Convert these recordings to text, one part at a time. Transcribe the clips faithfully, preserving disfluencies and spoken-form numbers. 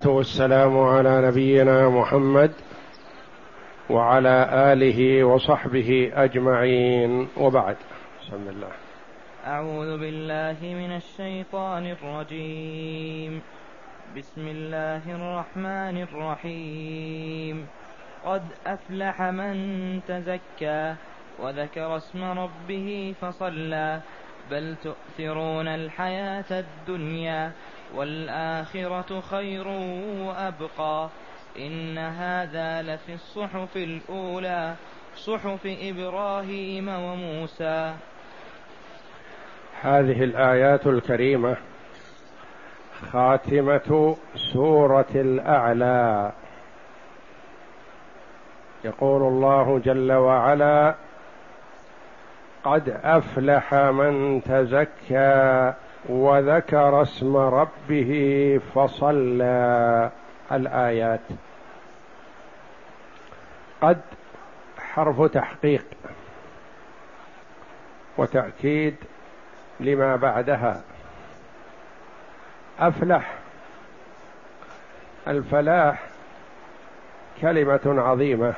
والسلام على نبينا محمد وعلى آله وصحبه أجمعين، وبعد. بسم الله. أعوذ بالله من الشيطان الرجيم. بسم الله الرحمن الرحيم. قد أفلح من تزكى وذكر اسم ربه فصلى بل تؤثرون الحياة الدنيا والآخرة خير وأبقى إن هذا لفي الصحف الأولى صحف إبراهيم وموسى. هذه الآيات الكريمة خاتمة سورة الأعلى. يقول الله جل وعلا: قد أفلح من تزكى وذكر اسم ربه فصلى. الآيات. قد حرف تحقيق وتأكيد لما بعدها. أفلح، الفلاح كلمة عظيمة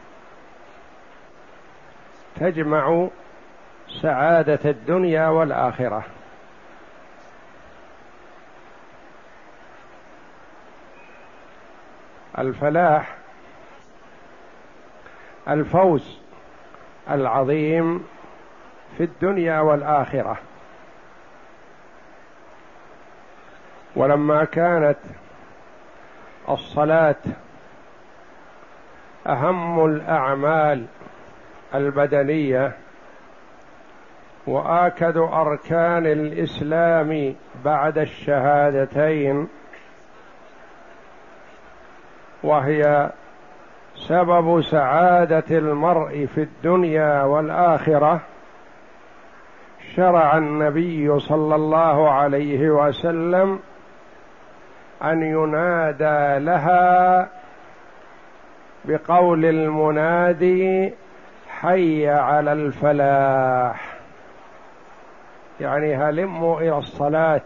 تجمع سعادة الدنيا والآخرة. الفلاح الفوز العظيم في الدنيا والآخرة. ولما كانت الصلاة أهم الأعمال البدنية وآكد أركان الإسلام بعد الشهادتين، وهي سبب سعادة المرء في الدنيا والآخرة، شرع النبي صلى الله عليه وسلم أن ينادى لها بقول المنادي: حي على الفلاح، يعني هلموا إلى الصلاة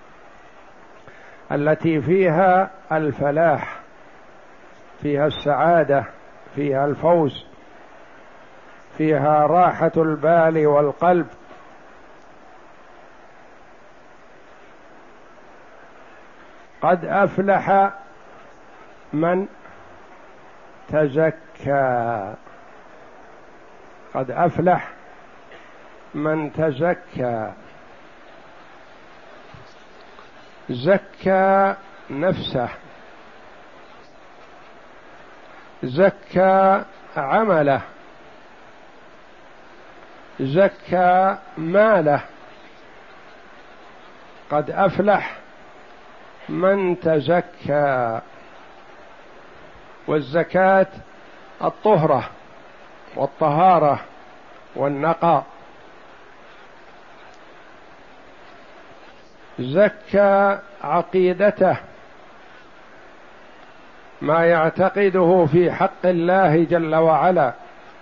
التي فيها الفلاح، فيها السعادة، فيها الفوز، فيها راحة البال والقلب. قد أفلح من تزكى. قد أفلح من تزكى. زكى نفسه، زكى عمله، زكى ماله. قد أفلح من تزكى. والزكاة الطهرة والطهارة والنقاء. زكى عقيدته، ما يعتقده في حق الله جل وعلا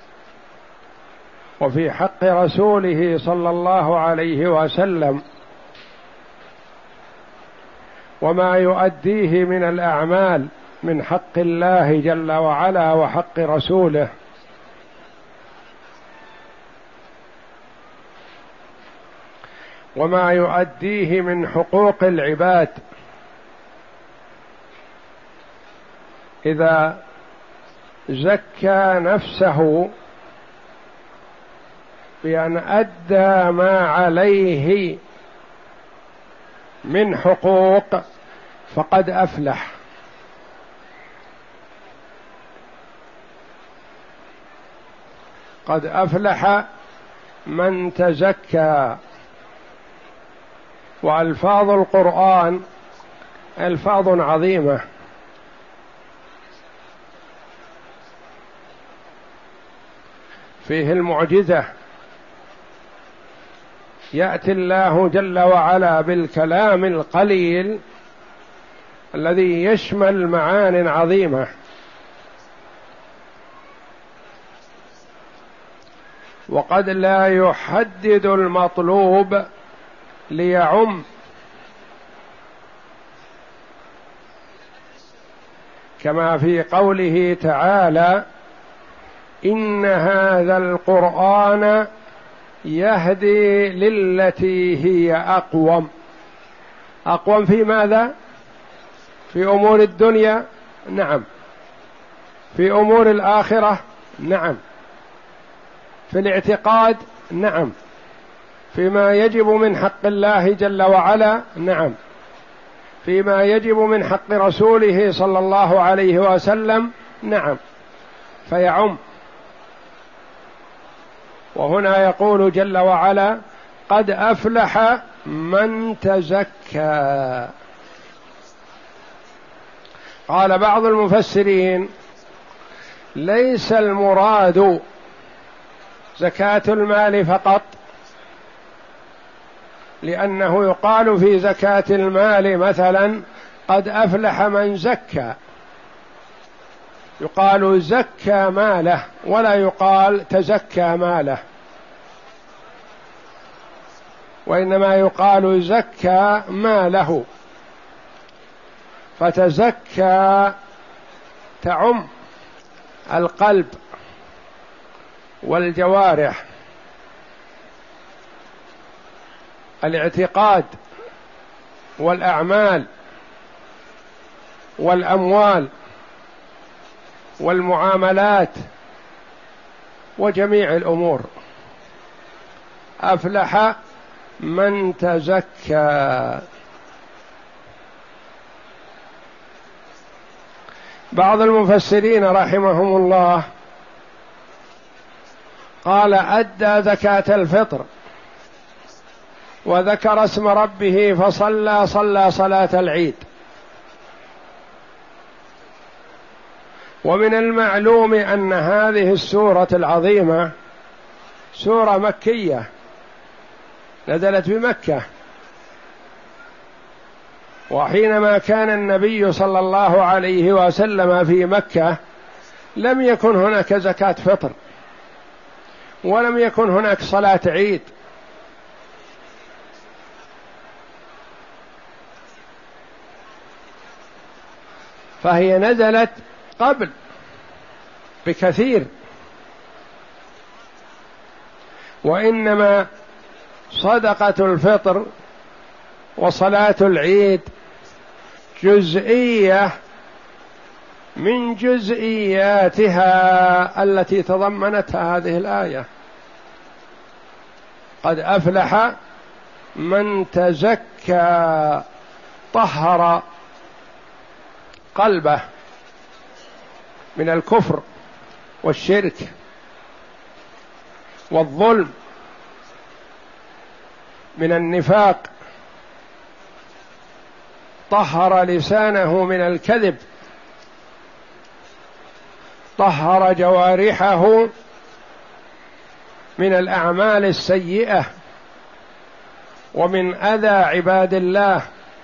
وفي حق رسوله صلى الله عليه وسلم، وما يؤديه من الأعمال من حق الله جل وعلا وحق رسوله. وما يؤديه من حقوق العباد. إذا زكى نفسه بأن أدى ما عليه من حقوق فقد أفلح. قد أفلح من تزكى. وألفاظ القرآن ألفاظ عظيمة، فيه المعجزة. يأتي الله جل وعلا بالكلام القليل الذي يشمل معان عظيمة. وقد لا يحدد المطلوب ليعم، كما في قوله تعالى: إن هذا القرآن يهدي للتي هي أقوم. أقوم في ماذا؟ في أمور الدنيا، نعم. في أمور الآخرة، نعم. في الاعتقاد، نعم. فيما يجب من حق الله جل وعلا، نعم. فيما يجب من حق رسوله صلى الله عليه وسلم، نعم. فيعم. وهنا يقول جل وعلا: قد أفلح من تزكى. قال بعض المفسرين: ليس المراد زكاة المال فقط، لأنه يقال في زكاة المال مثلا: قد أفلح من زكى، يقال زكى ماله ولا يقال تزكى ماله، وإنما يقال زكى ماله. فتزكى تعم القلب والجوارح، الاعتقاد والأعمال والأموال والمعاملات وجميع الأمور. أفلح من تزكى. بعض المفسرين رحمهم الله قال: أدى زكاة الفطر وذكر اسم ربه فصلى صلى صلاة العيد. ومن المعلوم أن هذه السورة العظيمة سورة مكية نزلت بمكة، وحينما كان النبي صلى الله عليه وسلم في مكة لم يكن هناك زكاة فطر ولم يكن هناك صلاة عيد، فهي نزلت قبل بكثير. وإنما صدقة الفطر وصلاة العيد جزئية من جزئياتها التي تضمنتها هذه الآية: قد أفلح من تزكى، طهر قلبه من الكفر والشرك والظلم، من النفاق، طهر لسانه من الكذب، طهر جوارحه من الأعمال السيئة ومن أذى عباد الله،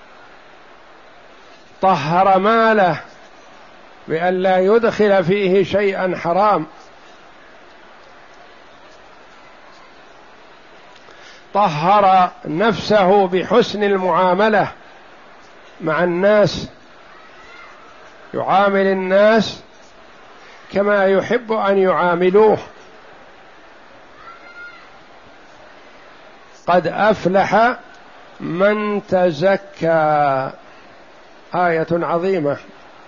طهر ماله بأن لا يدخل فيه شيئا حرام، طهر نفسه بحسن المعاملة مع الناس، يعامل الناس كما يحب أن يعاملوه. قد أفلح من تزكى، آية عظيمة.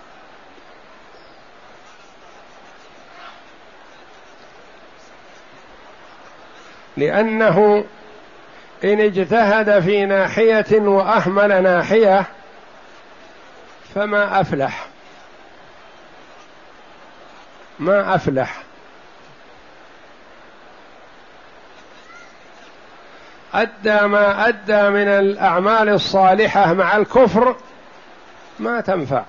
لأنه إن اجتهد في ناحية وأهمل ناحية فما أفلح، ما أفلح. أدى ما أدى من الأعمال الصالحة مع الكفر ما تنفع.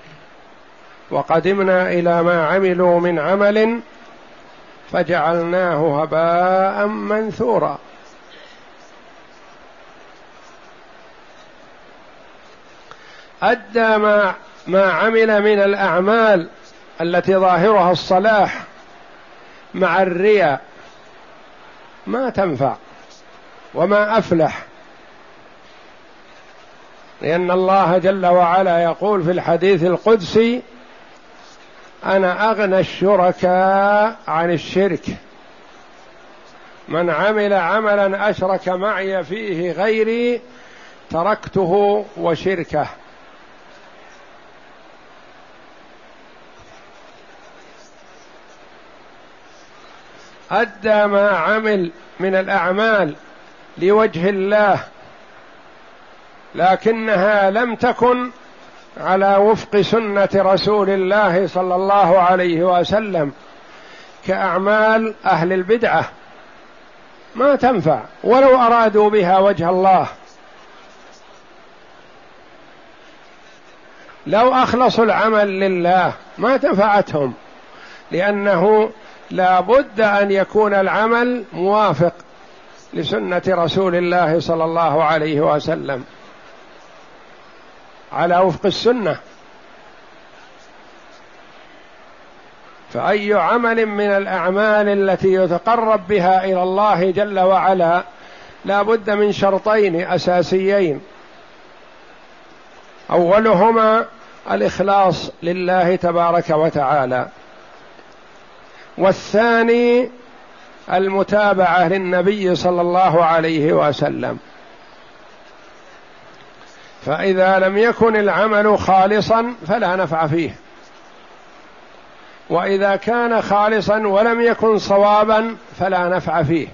وقدمنا إلى ما عملوا من عمل فجعلناه هباء منثورا. أدى ما ما عمل من الأعمال التي ظاهرها الصلاح مع الرياء ما تنفع وما أفلح. لأن الله جل وعلا يقول في الحديث القدسي: أنا أغنى الشركاء عن الشرك، من عمل عملا أشرك معي فيه غيري تركته وشركه. أدى ما عمل من الأعمال لوجه الله لكنها لم تكن على وفق سنة رسول الله صلى الله عليه وسلم، كأعمال أهل البدعة ما تنفع ولو أرادوا بها وجه الله. لو أخلصوا العمل لله ما تنفعتهم، لأنه لا بد أن يكون العمل موافق لسنة رسول الله صلى الله عليه وسلم على وفق السنة. فأي عمل من الأعمال التي يتقرب بها إلى الله جل وعلا لا بد من شرطين أساسيين، أولهما الإخلاص لله تبارك وتعالى، والثاني المتابعة للنبي صلى الله عليه وسلم. فإذا لم يكن العمل خالصا فلا نفع فيه، وإذا كان خالصا ولم يكن صوابا فلا نفع فيه،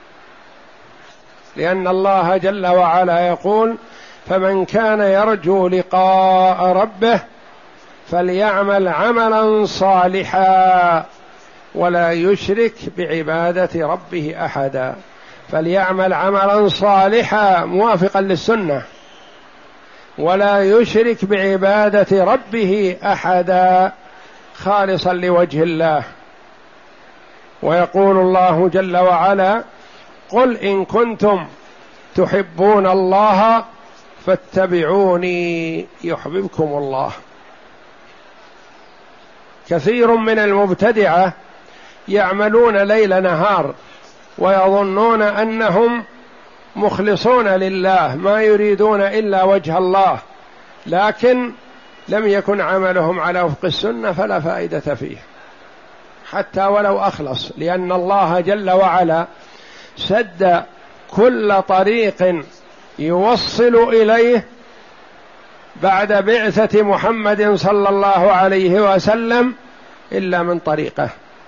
لأن الله جل وعلا يقول: فمن كان يرجو لقاء ربه فليعمل عملا صالحا ولا يشرك بعبادة ربه أحدا. فليعمل عملا صالحا موافقا للسنة ولا يشرك بعبادة ربه أحدا خالصا لوجه الله. ويقول الله جل وعلا: قل إن كنتم تحبون الله فاتبعوني يحببكم الله. كثير من المبتدعة يعملون ليل نهار ويظنون أنهم مخلصون لله ما يريدون إلا وجه الله، لكن لم يكن عملهم على وفق السنة فلا فائدة فيه حتى ولو أخلص، لأن الله جل وعلا سد كل طريق يوصل إليه بعد بعثة محمد صلى الله عليه وسلم إلا من طريقه.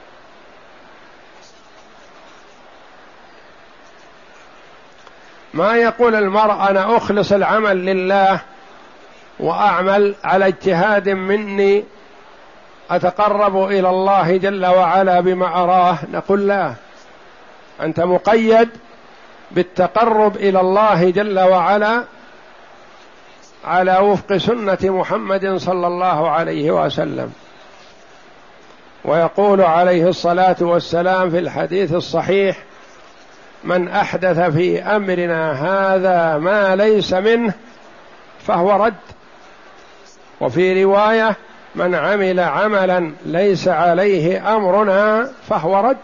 ما يقول المرء أنا أخلص العمل لله وأعمل على اجتهاد مني أتقرب إلى الله جل وعلا بما أراه، نقول لا، أنت مقيد بالتقرب إلى الله جل وعلا على وفق سنة محمد صلى الله عليه وسلم. ويقول عليه الصلاة والسلام في الحديث الصحيح: من أحدث في أمرنا هذا ما ليس منه فهو رد. وفي رواية: من عمل عملا ليس عليه أمرنا فهو رد.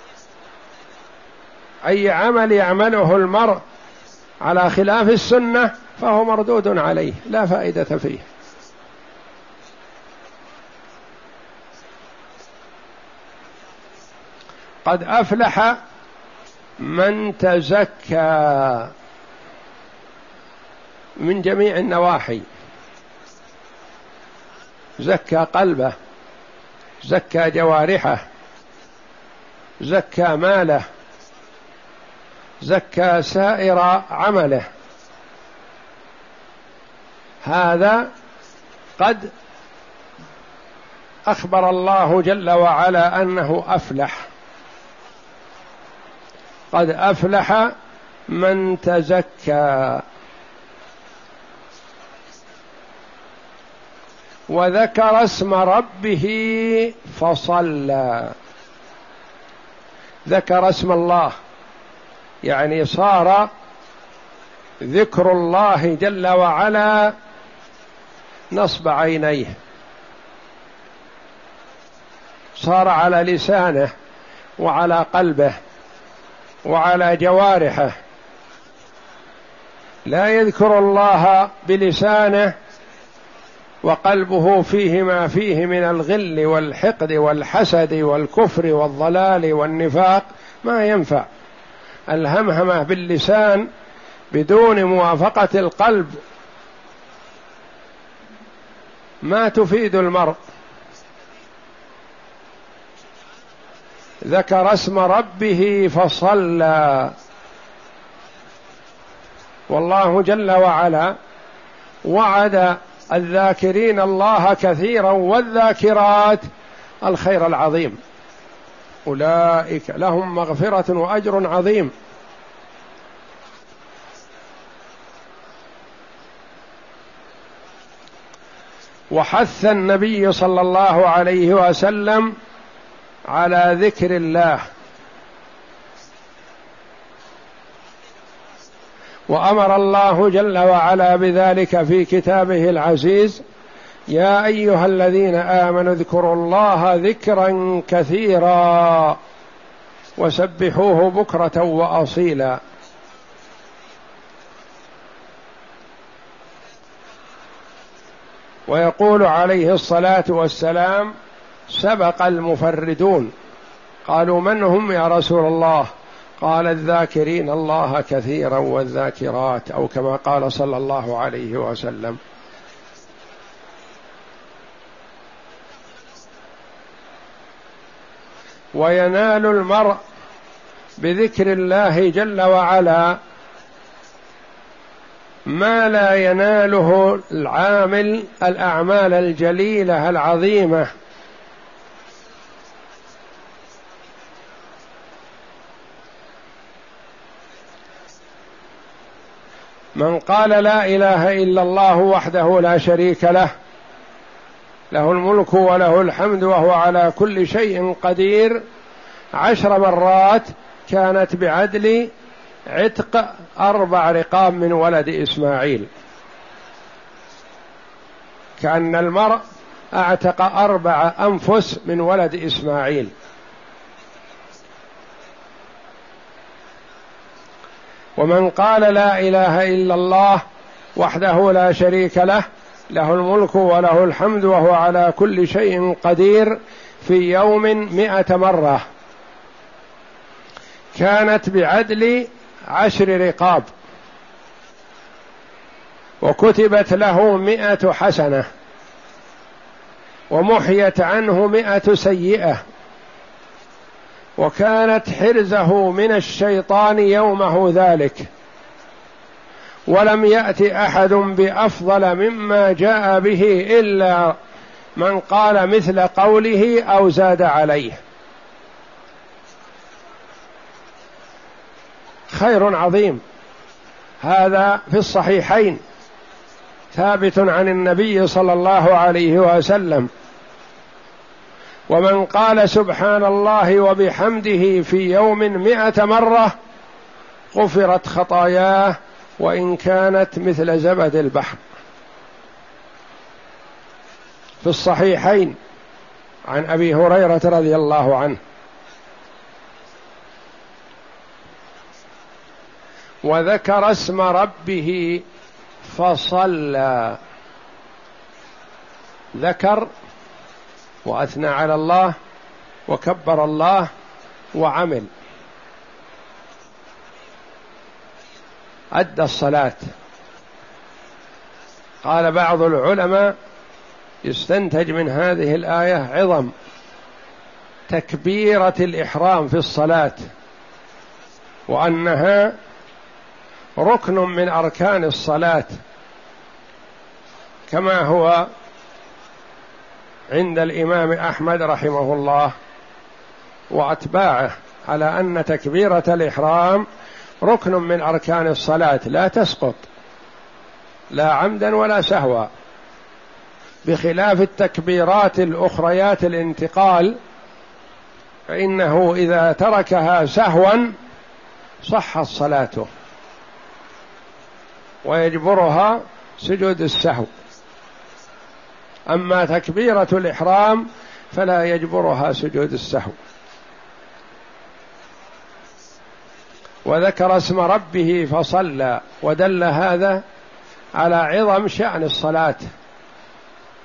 أي عمل يعمله المرء على خلاف السنة فهو مردود عليه لا فائدة فيه. قد أفلح من تزكى من جميع النواحي، زكى قلبه، زكى جوارحه، زكى ماله، زكى سائر عمله. هذا قد أخبر الله جل وعلا أنه أفلح. قد أفلح من تزكى وذكر اسم ربه فصلى. ذكر اسم الله يعني صار ذكر الله جل وعلا نصب عينيه، صار على لسانه وعلى قلبه وعلى جوارحه. لا يذكر الله بلسانه وقلبه فيه ما فيه من الغل والحقد والحسد والكفر والضلال والنفاق ما ينفع. الهمهمة باللسان بدون موافقة القلب ما تفيد المرء. ذكر اسم ربه فصلى، والله جل وعلا وعد الذاكرين الله كثيرا والذاكرات الخير العظيم، أولئك لهم مغفرة وأجر عظيم. وحث النبي صلى الله عليه وسلم على ذكر الله، وأمر الله جل وعلا بذلك في كتابه العزيز: يا أيها الذين آمنوا اذكروا الله ذكرا كثيرا وسبحوه بكرة وأصيلا. ويقول عليه الصلاة والسلام: سبق المفردون. قالوا: من هم يا رسول الله؟ قال: الذاكرين الله كثيرا والذاكرات، أو كما قال صلى الله عليه وسلم. وينال المرء بذكر الله جل وعلا ما لا يناله العامل الأعمال الجليلة العظيمة. من قال لا إله إلا الله وحده لا شريك له، له الملك وله الحمد وهو على كل شيء قدير، عشر مرات كانت بعدل عتق أربع رقاب من ولد إسماعيل، كأن المرء أعتق أربع أنفس من ولد إسماعيل. ومن قال لا إله إلا الله وحده لا شريك له، له الملك وله الحمد وهو على كل شيء قدير، في يوم مئة مرة كانت بعدل عشر رقاب، وكتبت له مئة حسنة، ومحيت عنه مئة سيئة، وكانت حرزه من الشيطان يومه ذلك. ولم يأت أحد بأفضل مما جاء به إلا من قال مثل قوله أو زاد عليه. خير عظيم، هذا في الصحيحين ثابت عن النبي صلى الله عليه وسلم. ومن قال سبحان الله وبحمده في يوم مئة مرة غفرت خطاياه وإن كانت مثل زبد البحر. في الصحيحين عن أبي هريرة رضي الله عنه. وذكر اسم ربه فصلى، ذكر وأثنى على الله وكبر الله وعمل، أدى الصلاة. قال بعض العلماء: يستنتج من هذه الآية عظم تكبيرة الإحرام في الصلاة، وأنها ركن من أركان الصلاة، كما هو عند الإمام أحمد رحمه الله وأتباعه، على أن تكبيرة الإحرام ركن من أركان الصلاة لا تسقط لا عمدا ولا سهوا، بخلاف التكبيرات الأخريات الانتقال، فإنه إذا تركها سهوا صحت صلاته ويجبرها سجود السهو. أما تكبيرة الإحرام فلا يجبرها سجود السهو. وذكر اسم ربه فصلى، ودل هذا على عظم شأن الصلاة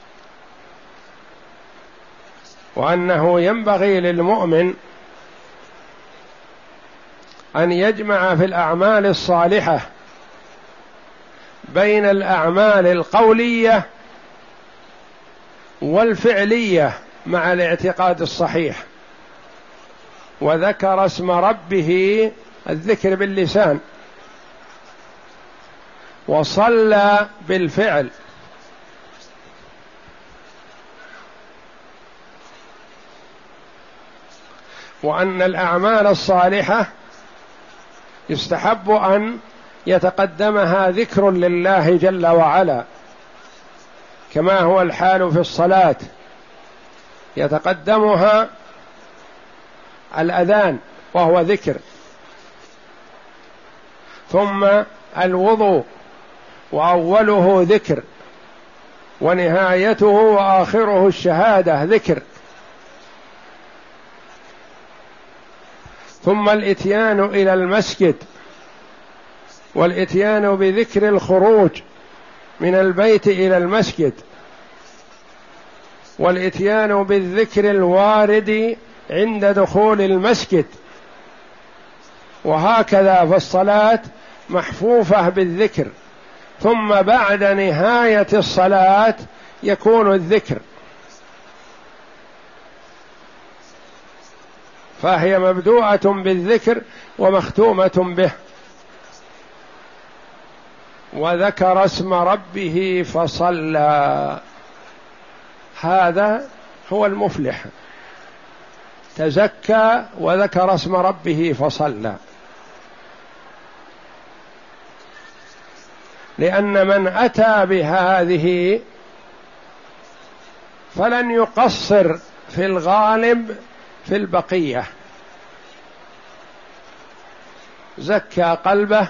وأنه ينبغي للمؤمن أن يجمع في الأعمال الصالحة بين الأعمال القولية والفعلية مع الاعتقاد الصحيح. وذكر اسم ربه، الذكر باللسان، وصلى بالفعل، وأن الأعمال الصالحة يستحب أن يتقدمها ذكر لله جل وعلا، كما هو الحال في الصلاة، يتقدمها الأذان وهو ذكر، ثم الوضوء وأوله ذكر، ونهايته وآخره الشهادة ذكر، ثم الإتيان إلى المسجد، والإتيان بذكر الخروج من البيت إلى المسجد، والإتيان بالذكر الوارد عند دخول المسجد، وهكذا فالصلاة محفوفة بالذكر، ثم بعد نهاية الصلاة يكون الذكر، فهي مبدوءة بالذكر ومختومة به. وذكر اسم ربه فصلى، هذا هو المفلح، تزكى وذكر اسم ربه فصلى. لأن من أتى بهذه فلن يقصر في الغالب في البقية، زكى قلبه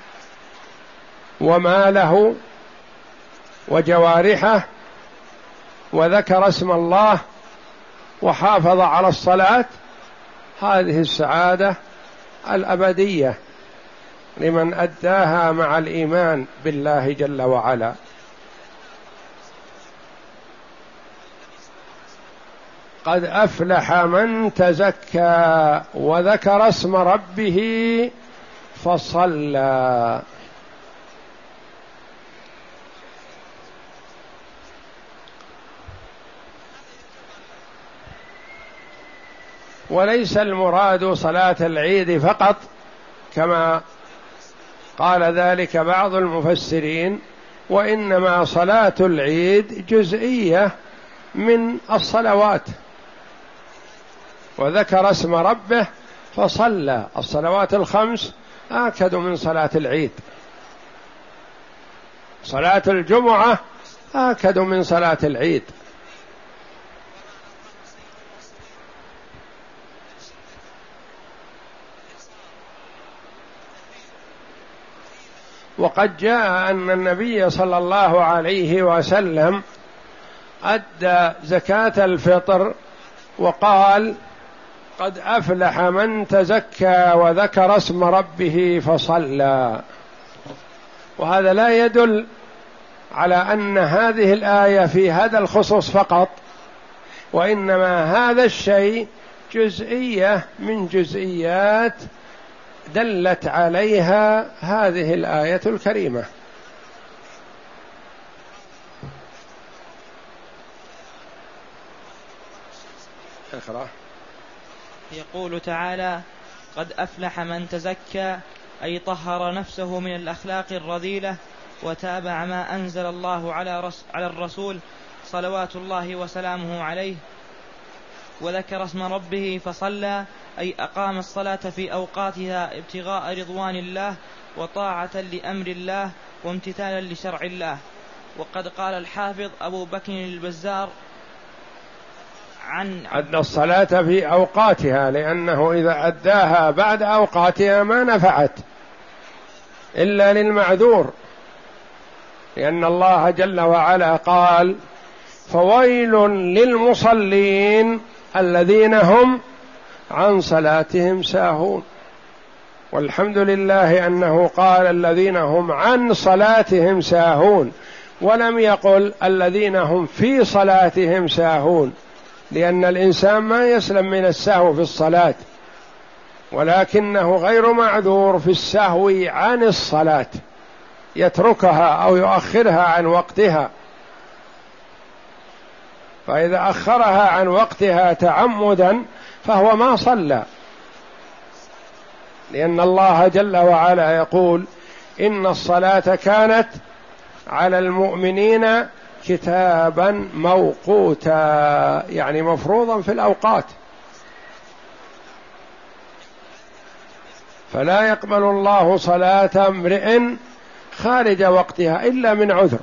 وماله وجوارحه، وذكر اسم الله، وحافظ على الصلاة، هذه السعادة الأبدية لمن أداها مع الإيمان بالله جل وعلا. قد أفلح من تزكى وذكر اسم ربه فصلى. وليس المراد صلاة العيد فقط كما قال ذلك بعض المفسرين، وإنما صلاة العيد جزئية من الصلوات. وذكر اسم ربه فصلى، الصلوات الخمس آكد من صلاة العيد، صلاة الجمعة آكد من صلاة العيد. وقد جاء أن النبي صلى الله عليه وسلم أدى زكاة الفطر وقال: قد أفلح من تزكى وذكر اسم ربه فصلى. وهذا لا يدل على أن هذه الآية في هذا الخصوص فقط، وإنما هذا الشيء جزئية من جزئيات دلت عليها هذه الآية الكريمة. اقرأ. يقول تعالى: قد أفلح من تزكى، أي طهر نفسه من الأخلاق الرذيلة وتابع ما أنزل الله على على الرسول صلوات الله وسلامه عليه. وذكر اسم ربه فصلى، أي أقام الصلاة في أوقاتها ابتغاء رضوان الله وطاعة لأمر الله وامتثالا لشرع الله. وقد قال الحافظ أبو بكر البزار عن أدى الصلاة في أوقاتها، لأنه إذا أداها بعد أوقاتها ما نفعت إلا للمعذور، لأن الله جل وعلا قال: فويل للمصلين الذين هم عن صلاتهم ساهون. والحمد لله أنه قال الذين هم عن صلاتهم ساهون، ولم يقل الذين هم في صلاتهم ساهون، لأن الإنسان ما يسلم من السهو في الصلاة، ولكنه غير معذور في السهو عن الصلاة، يتركها أو يؤخرها عن وقتها. فإذا أخرها عن وقتها تعمدا فهو ما صلى، لأن الله جل وعلا يقول: إن الصلاة كانت على المؤمنين كتابا موقوتا، يعني مفروضا في الأوقات، فلا يقبل الله صلاة امرئ خارج وقتها إلا من عذر.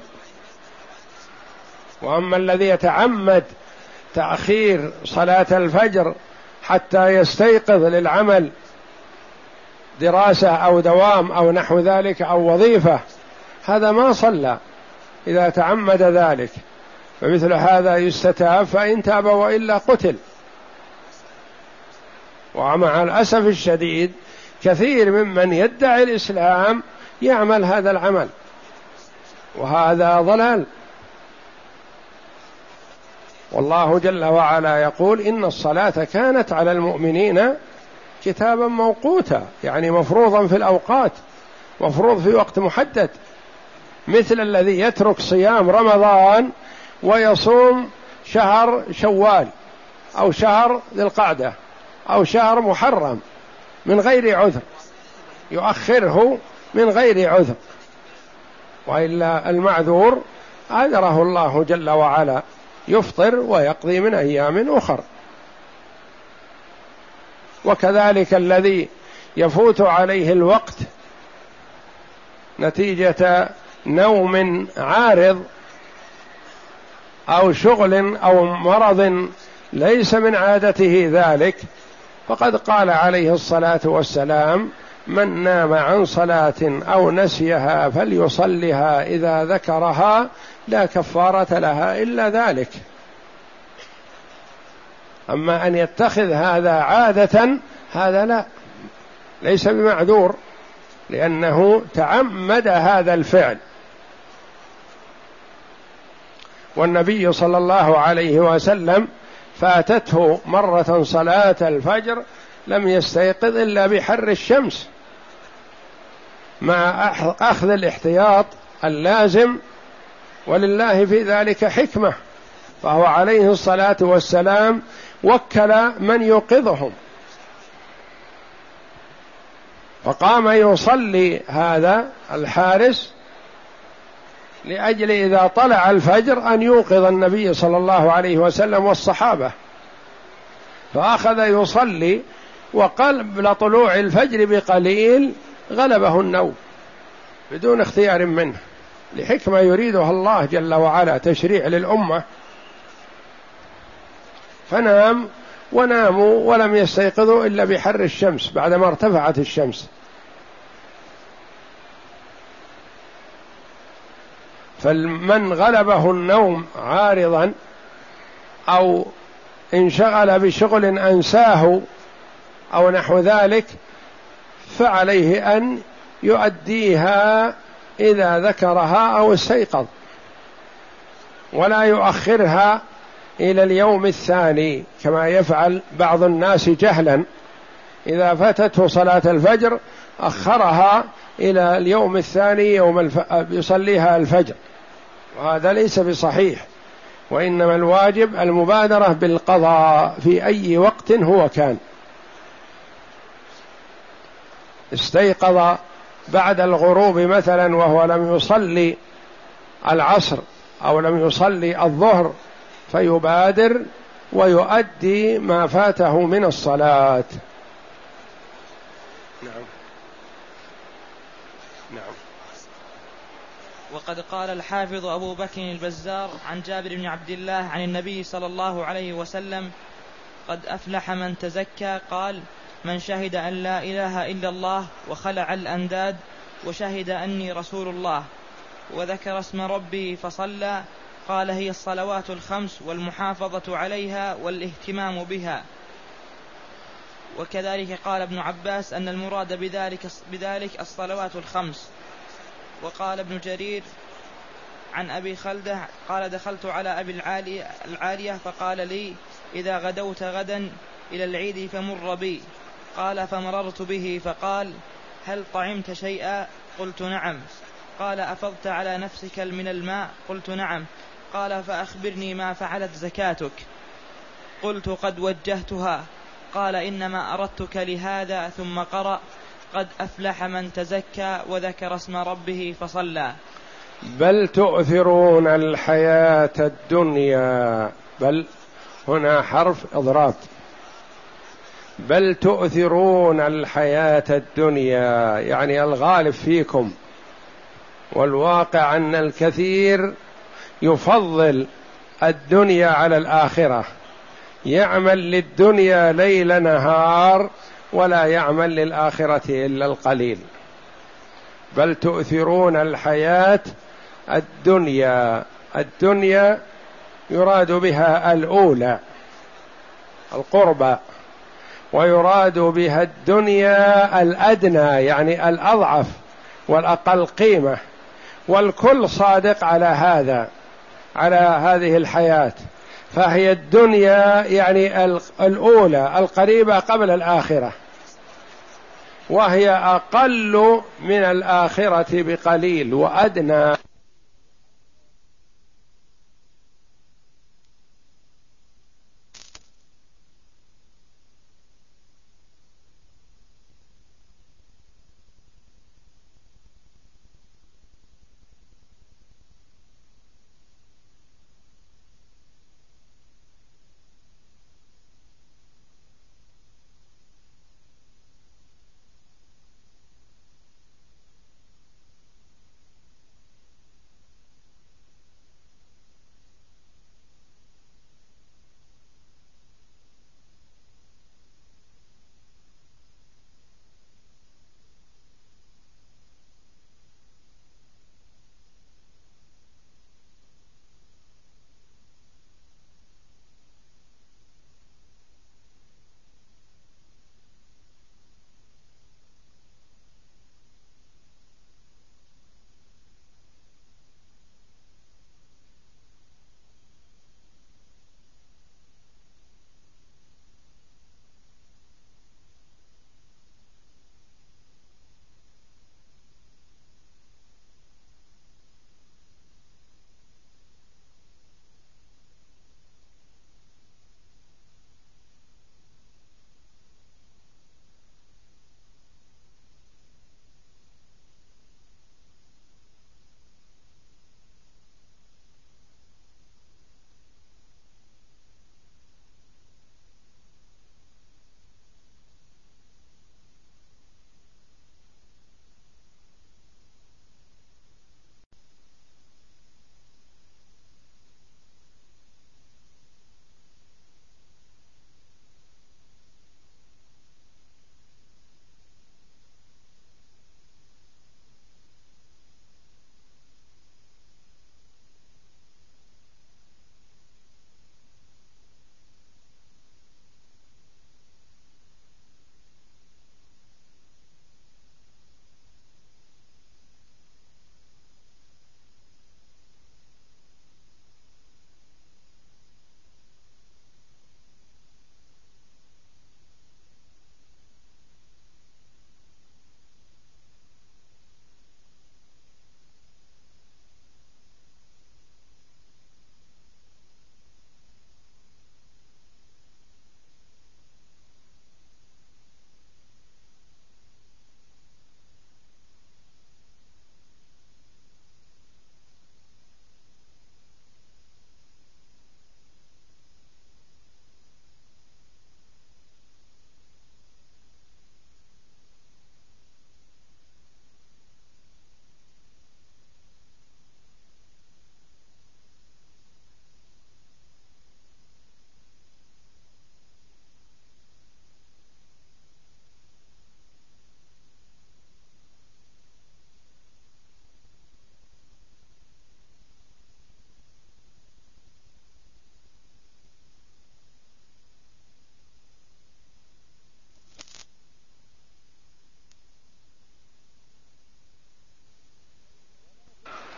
وأما الذي يتعمد تأخير صلاة الفجر حتى يستيقظ للعمل، دراسة أو دوام أو نحو ذلك أو وظيفة، هذا ما صلى إذا تعمد ذلك، فمثل هذا يستتاب، فإن تاب وإلا قتل. ومع الأسف الشديد كثير ممن يدعي الإسلام يعمل هذا العمل، وهذا ضلال. والله جل وعلا يقول: إن الصلاة كانت على المؤمنين كتابا موقوتا، يعني مفروضا في الأوقات، مفروض في وقت محدد، مثل الذي يترك صيام رمضان ويصوم شهر شوال أو شهر ذي القعدة أو شهر محرم من غير عذر، يؤخره من غير عذر، وإلا المعذور عذره الله جل وعلا، يفطر ويقضي من أيام أخر. وكذلك الذي يفوت عليه الوقت نتيجة نوم عارض أو شغل أو مرض ليس من عادته ذلك، فقد قال عليه الصلاة والسلام: من نام عن صلاة أو نسيها فليصلها إذا ذكرها لا كفارة لها إلا ذلك. أما أن يتخذ هذا عادة، هذا لا، ليس بمعذور، لأنه تعمد هذا الفعل. والنبي صلى الله عليه وسلم فاتته مرة صلاة الفجر لم يستيقظ إلا بحر الشمس، مع أخذ الاحتياط اللازم، ولله في ذلك حكمة، فهو عليه الصلاة والسلام وكل من يوقظهم، فقام يصلي هذا الحارس لأجل إذا طلع الفجر أن يوقظ النبي صلى الله عليه وسلم والصحابة، فأخذ يصلي، وقبل طلوع الفجر بقليل غلبه النوم بدون اختيار منه، لحكمة يريدها الله جل وعلا، تشريع للأمة، فنام وناموا ولم يستيقظوا إلا بحر الشمس بعدما ارتفعت الشمس. فمن غلبه النوم عارضا أو انشغل بشغل أنساه أو نحو ذلك، فعليه أن يؤديها إذا ذكرها أو استيقظ، ولا يؤخرها إلى اليوم الثاني كما يفعل بعض الناس جهلا، إذا فاتته صلاة الفجر أخرها إلى اليوم الثاني يوم الف... يصليها الفجر، وهذا ليس بصحيح، وإنما الواجب المبادرة بالقضاء في أي وقت هو كان. استيقظ بعد الغروب مثلا وهو لم يصلي العصر أو لم يصلي الظهر، فيبادر ويؤدي ما فاته من الصلاة. نعم نعم. وقد قال الحافظ أبو بكر البزار عن جابر بن عبد الله عن النبي صلى الله عليه وسلم: قد أفلح من تزكى، قال: من شهد أن لا إله إلا الله وخلع الأنداد وشهد أني رسول الله وذكر اسم ربي فصلى، قال: هي الصلوات الخمس والمحافظة عليها والاهتمام بها. وكذلك قال ابن عباس أن المراد بذلك, بذلك الصلوات الخمس. وقال ابن جرير عن أبي خلدة قال: دخلت على أبي العالية, العالية فقال لي: إذا غدوت غدا إلى العيد فمر بي. قال فمررت به فقال هل طعمت شيئا؟ قلت نعم. قال أفضت على نفسك من الماء؟ قلت نعم. قال فأخبرني ما فعلت زكاتك؟ قلت قد وجهتها. قال إنما أردتك لهذا. ثم قرأ قد أفلح من تزكى وذكر اسم ربه فصلى. بل تؤثرون الحياة الدنيا، بل هنا حرف إضراب، بل تؤثرون الحياة الدنيا يعني الغالب فيكم، والواقع أن الكثير يفضل الدنيا على الآخرة، يعمل للدنيا ليل نهار ولا يعمل للآخرة إلا القليل. بل تؤثرون الحياة الدنيا، الدنيا يراد بها الأولى القربى، ويراد بها الدنيا الأدنى يعني الأضعف والأقل قيمة، والكل صادق على هذا، على هذه الحياة. فهي الدنيا يعني الأولى القريبة قبل الآخرة، وهي أقل من الآخرة بقليل وأدنى.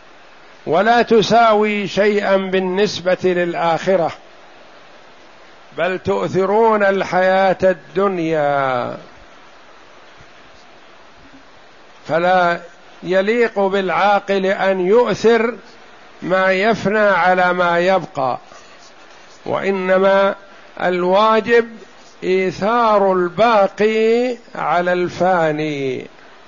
ولا تساوي شيئا بالنسبة للآخرة، بل تؤثرون الحياة الدنيا. فلا يليق بالعاقل أن يؤثر ما يفنى على ما يبقى، وإنما الواجب إيثار الباقي على الفاني.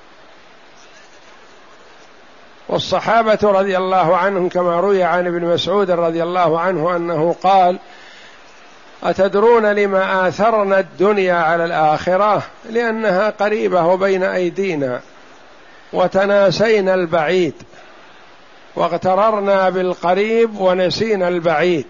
والصحابة رضي الله عنهم كما روي عن ابن مسعود رضي الله عنه أنه قال: أتدرون لما آثرنا الدنيا على الآخرة؟ لأنها قريبة وبين أيدينا، وتناسينا البعيد، واغتررنا بالقريب ونسينا البعيد.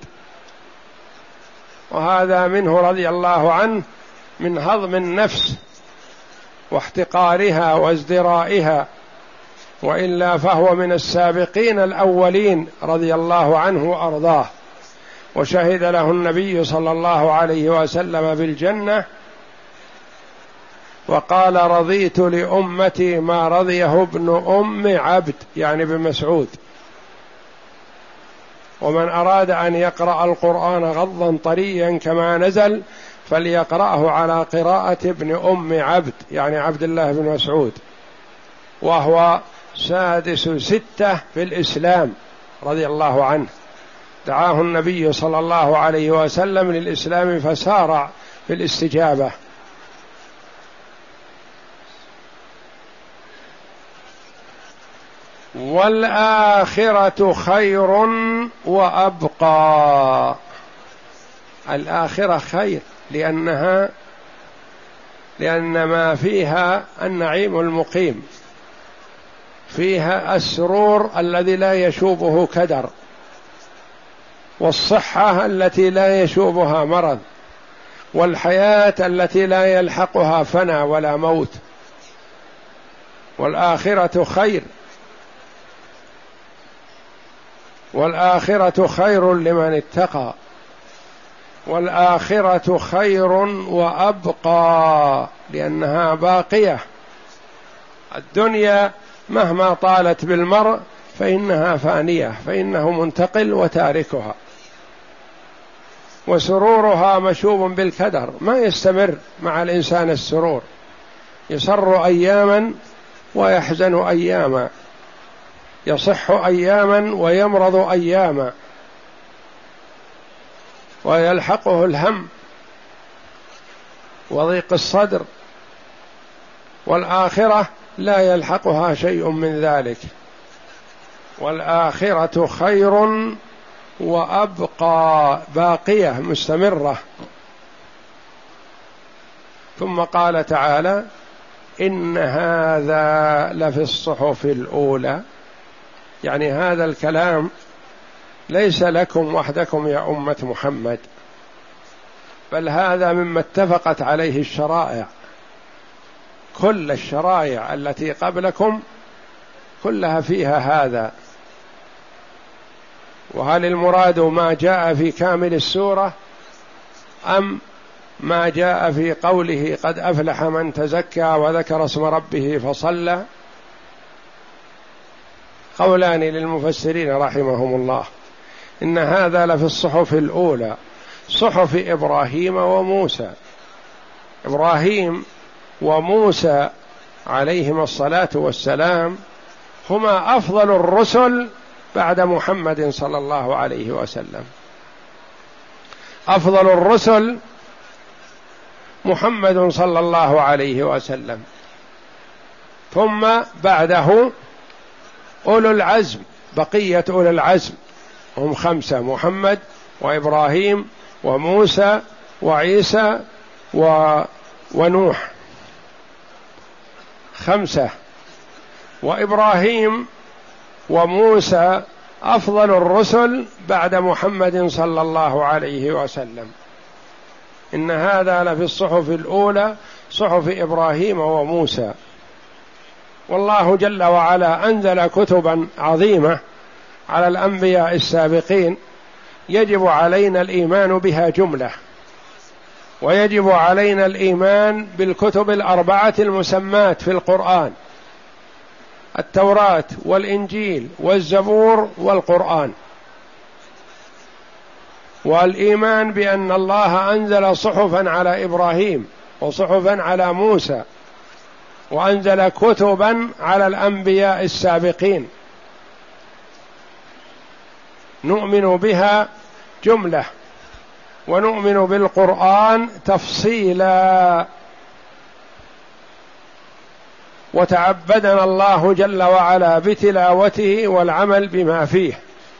وهذا منه رضي الله عنه من هضم النفس واحتقارها وازدرائها، وإلا فهو من السابقين الأولين رضي الله عنه وأرضاه، وشهد له النبي صلى الله عليه وسلم بالجنة، وقال: رضيت لأمتي ما رضيه ابن أم عبد، يعني ابن مسعود. ومن أراد أن يقرأ القرآن غضا طريا كما نزل فليقرأه على قراءة ابن أم عبد، يعني عبد الله بن مسعود، وهو سادس ستة في الإسلام رضي الله عنه. دعاه النبي صلى الله عليه وسلم للإسلام فسارع في الاستجابة. والآخرة خير وأبقى. الآخرة خير لأنها لأن ما فيها النعيم المقيم، فيها السرور الذي لا يشوبه كدر، والصحة التي لا يشوبها مرض، والحياة التي لا يلحقها فنى ولا موت. والآخرة خير، والآخرة خير لمن اتقى، والآخرة خير وأبقى لأنها باقية. الدنيا مهما طالت بالمرء فإنها فانية، فإنه منتقل وتاركها، وسرورها مشوب بالكدر، ما يستمر مع الإنسان السرور، يسر أياما ويحزن أياما، يصح أياما ويمرض أياما، ويلحقه الهم وضيق الصدر. والآخرة لا يلحقها شيء من ذلك. والآخرة خير وأبقى، باقية مستمرة. ثم قال تعالى: إن هذا لفي الصحف الأولى، يعني هذا الكلام ليس لكم وحدكم يا أمة محمد، بل هذا مما اتفقت عليه الشرائع. كل الشرائع التي قبلكم كلها فيها هذا. وهل المراد ما جاء في كامل السورة أم ما جاء في قوله قد أفلح من تزكى وذكر اسم ربه فصلى؟ قولان للمفسرين رحمهم الله. إن هذا لفي الصحف الأولى، صحف إبراهيم وموسى. إبراهيم وموسى عليهما الصلاة والسلام هما أفضل الرسل بعد محمد صلى الله عليه وسلم. أفضل الرسل محمد صلى الله عليه وسلم، ثم بعده أولو العزم، بقية أولو العزم هم خمسة: محمد وإبراهيم وموسى وعيسى و... ونوح، خمسة. وإبراهيم وموسى أفضل الرسل بعد محمد صلى الله عليه وسلم. إن هذا لفي الصحف الأولى، صحف إبراهيم وموسى. والله جل وعلا أنزل كتبا عظيمة على الأنبياء السابقين، يجب علينا الإيمان بها جملة، ويجب علينا الإيمان بالكتب الأربعة المسمات في القرآن: التوراة والإنجيل والزبور والقرآن. والإيمان بأن الله أنزل صحفا على إبراهيم وصحفا على موسى وأنزل كتبا على الأنبياء السابقين نؤمن بها جملة، ونؤمن بالقرآن تفصيلا، وتعبدنا الله جل وعلا بتلاوته والعمل بما فيه،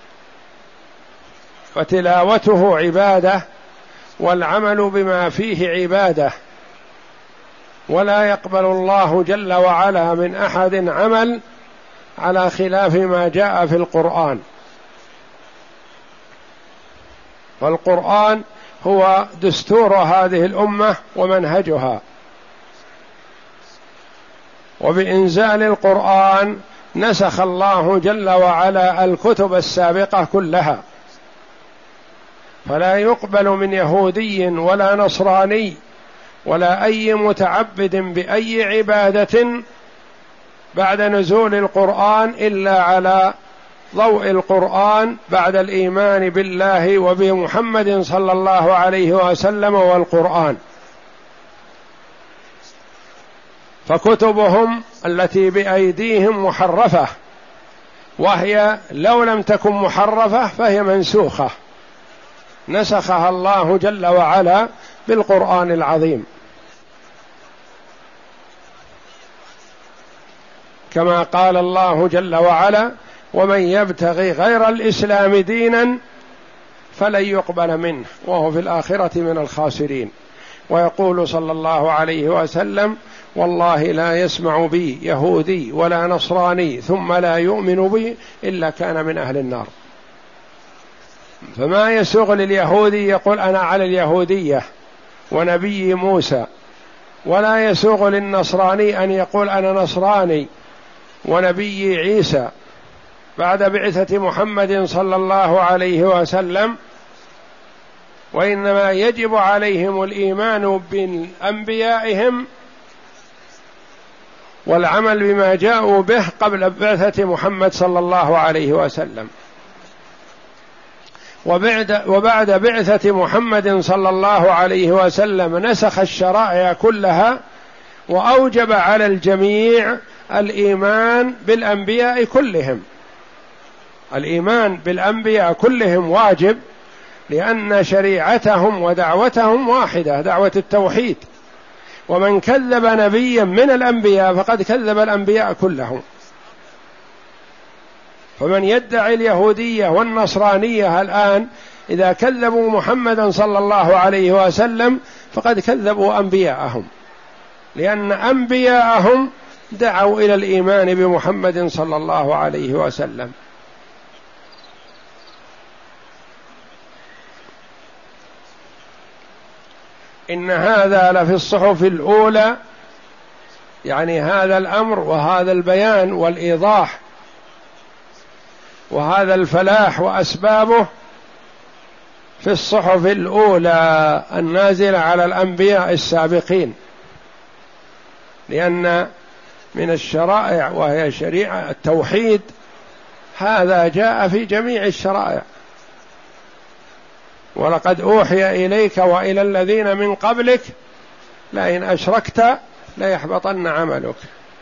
فتلاوته عبادة والعمل بما فيه عبادة، ولا يقبل الله جل وعلا من أحد عمل على خلاف ما جاء في القرآن. والقرآن هو دستور هذه الأمة ومنهجها، وبإنزال القرآن نسخ الله جل وعلا الكتب السابقة كلها، فلا يقبل من يهودي ولا نصراني ولا أي متعبد بأي عبادة بعد نزول القرآن إلا على ضوء القرآن بعد الإيمان بالله وبمحمد صلى الله عليه وسلم والقرآن. فكتبهم التي بأيديهم محرفة، وهي لو لم تكن محرفة فهي منسوخة، نسخها الله جل وعلا بالقرآن العظيم، كما قال الله جل وعلا: ومن يبتغي غير الإسلام دينا فلن يقبل منه وهو في الآخرة من الخاسرين. ويقول صلى الله عليه وسلم: والله لا يسمع بي يهودي ولا نصراني ثم لا يؤمن بي إلا كان من أهل النار. فما يسوغ لليهودي يقول أنا على اليهودية ونبي موسى، ولا يسوغ للنصراني أن يقول أنا نصراني ونبي عيسى بعد بعثة محمد صلى الله عليه وسلم، وإنما يجب عليهم الإيمان بأنبيائهم والعمل بما جاءوا به قبل بعثة محمد صلى الله عليه وسلم. وبعد, وبعد بعثة محمد صلى الله عليه وسلم نسخ الشرائع كلها، وأوجب على الجميع الإيمان بالأنبياء كلهم. الإيمان بالأنبياء كلهم واجب، لأن شريعتهم ودعوتهم واحدة، دعوة التوحيد، ومن كذب نبيا من الأنبياء فقد كذب الأنبياء كلهم. فمن يدعي اليهودية والنصرانية الآن إذا كذبوا محمدا صلى الله عليه وسلم فقد كذبوا أنبياءهم، لأن أنبياءهم دعوا إلى الإيمان بمحمد صلى الله عليه وسلم. إن هذا لفي الصحف الأولى، يعني هذا الأمر وهذا البيان والإيضاح وهذا الفلاح وأسبابه في الصحف الأولى النازلة على الأنبياء السابقين، لأن من الشرائع وهي شريعة التوحيد هذا جاء في جميع الشرائع: ولقد أوحي إليك وإلى الذين من قبلك لئن أشركت ليحبطن عملك.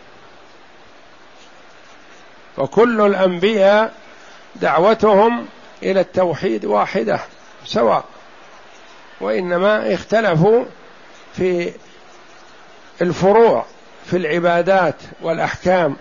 وكل الأنبياء دعوتهم إلى التوحيد واحدة سواء، وإنما اختلفوا في الفروع في العبادات والأحكام.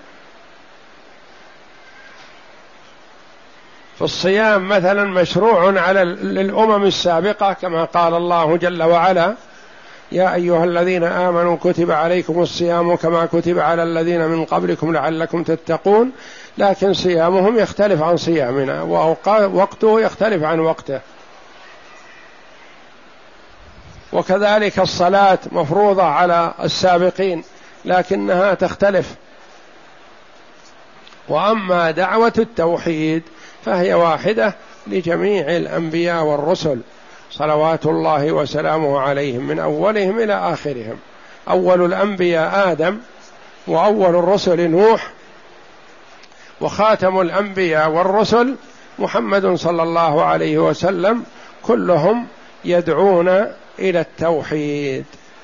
فالصيام مثلا مشروع على الأمم السابقة، كما قال الله جل وعلا: يا أيها الذين آمنوا كتب عليكم الصيام كما كتب على الذين من قبلكم لعلكم تتقون. لكن صيامهم يختلف عن صيامنا، ووقته يختلف عن وقته. وكذلك الصلاة مفروضة على السابقين لكنها تختلف. وأما دعوة التوحيد فهي واحدة لجميع الأنبياء والرسل صلوات الله وسلامه عليهم من أولهم إلى آخرهم. أول الأنبياء آدم، وأول الرسل نوح، وخاتم الأنبياء والرسل محمد صلى الله عليه وسلم. كلهم يدعون إلى التوحيد.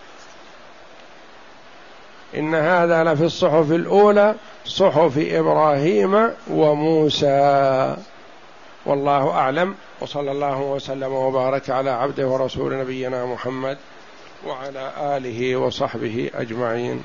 إن هذا لفي الصحف الأولى صحف إبراهيم وموسى. والله أعلم، وصلى الله وسلم وبارك على عبده ورسول نبينا محمد وعلى آله وصحبه أجمعين.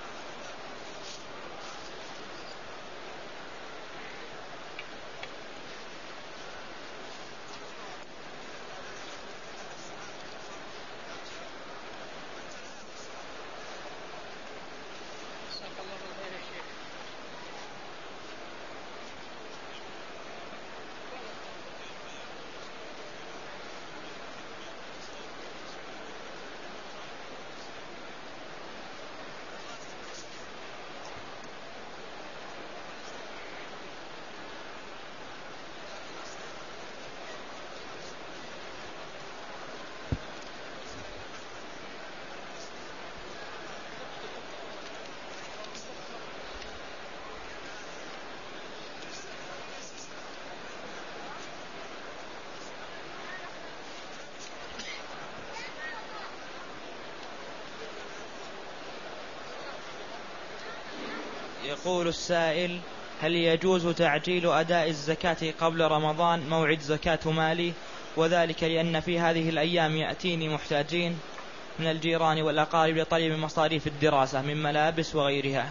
يقول السائل: هل يجوز تعجيل أداء الزكاة قبل رمضان موعد زكاة مالي، وذلك لأن في هذه الأيام يأتيني محتاجين من الجيران والأقارب لطلب مصاريف الدراسة من ملابس وغيرها؟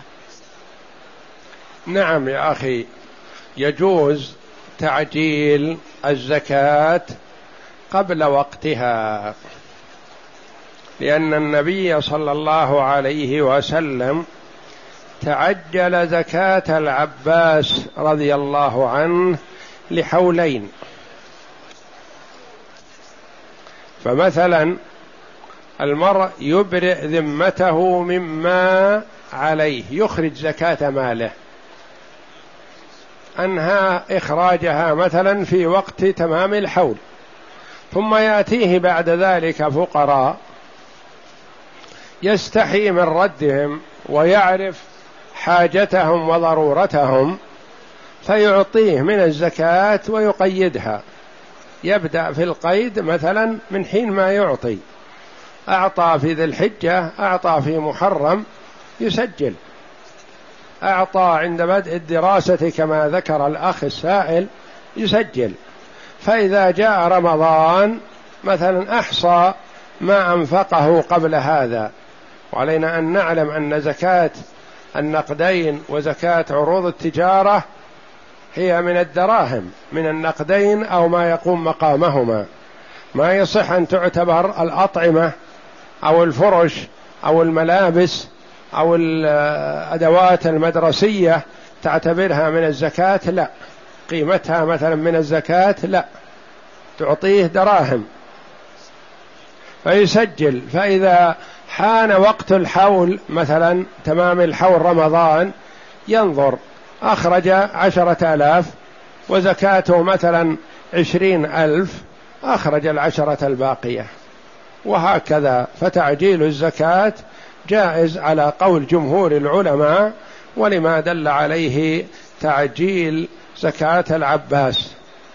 نعم يا أخي، يجوز تعجيل الزكاة قبل وقتها، لأن النبي صلى الله عليه وسلم تعجل زكاة العباس رضي الله عنه لحولين. فمثلا المرء يبرئ ذمته مما عليه، يخرج زكاة ماله، أنهى إخراجها مثلا في وقت تمام الحول، ثم يأتيه بعد ذلك فقراء يستحي من ردهم ويعرف حاجتهم وضرورتهم، فيعطيه من الزكاة ويقيدها. يبدأ في القيد مثلا من حين ما يعطي، أعطى في ذي الحجة، أعطى في محرم، يسجل. أعطى عند بدء الدراسة كما ذكر الأخ السائل، يسجل. فإذا جاء رمضان مثلا أحصى ما أنفقه قبل هذا. وعلينا أن نعلم أن زكاة النقدين وزكاة عروض التجارة هي من الدراهم، من النقدين أو ما يقوم مقامهما. ما يصح أن تعتبر الأطعمة أو الفرش أو الملابس أو الأدوات المدرسية تعتبرها من الزكاة، لا. قيمتها مثلا من الزكاة، لا، تعطيه دراهم فيسجل. فإذا حان وقت الحول مثلا تمام الحول رمضان، ينظر أخرج عشرة آلاف وزكاته مثلا عشرين ألف، أخرج العشرة الباقية، وهكذا. فتعجيل الزكاة جائز على قول جمهور العلماء، ولما دل عليه تعجيل زكاة العباس.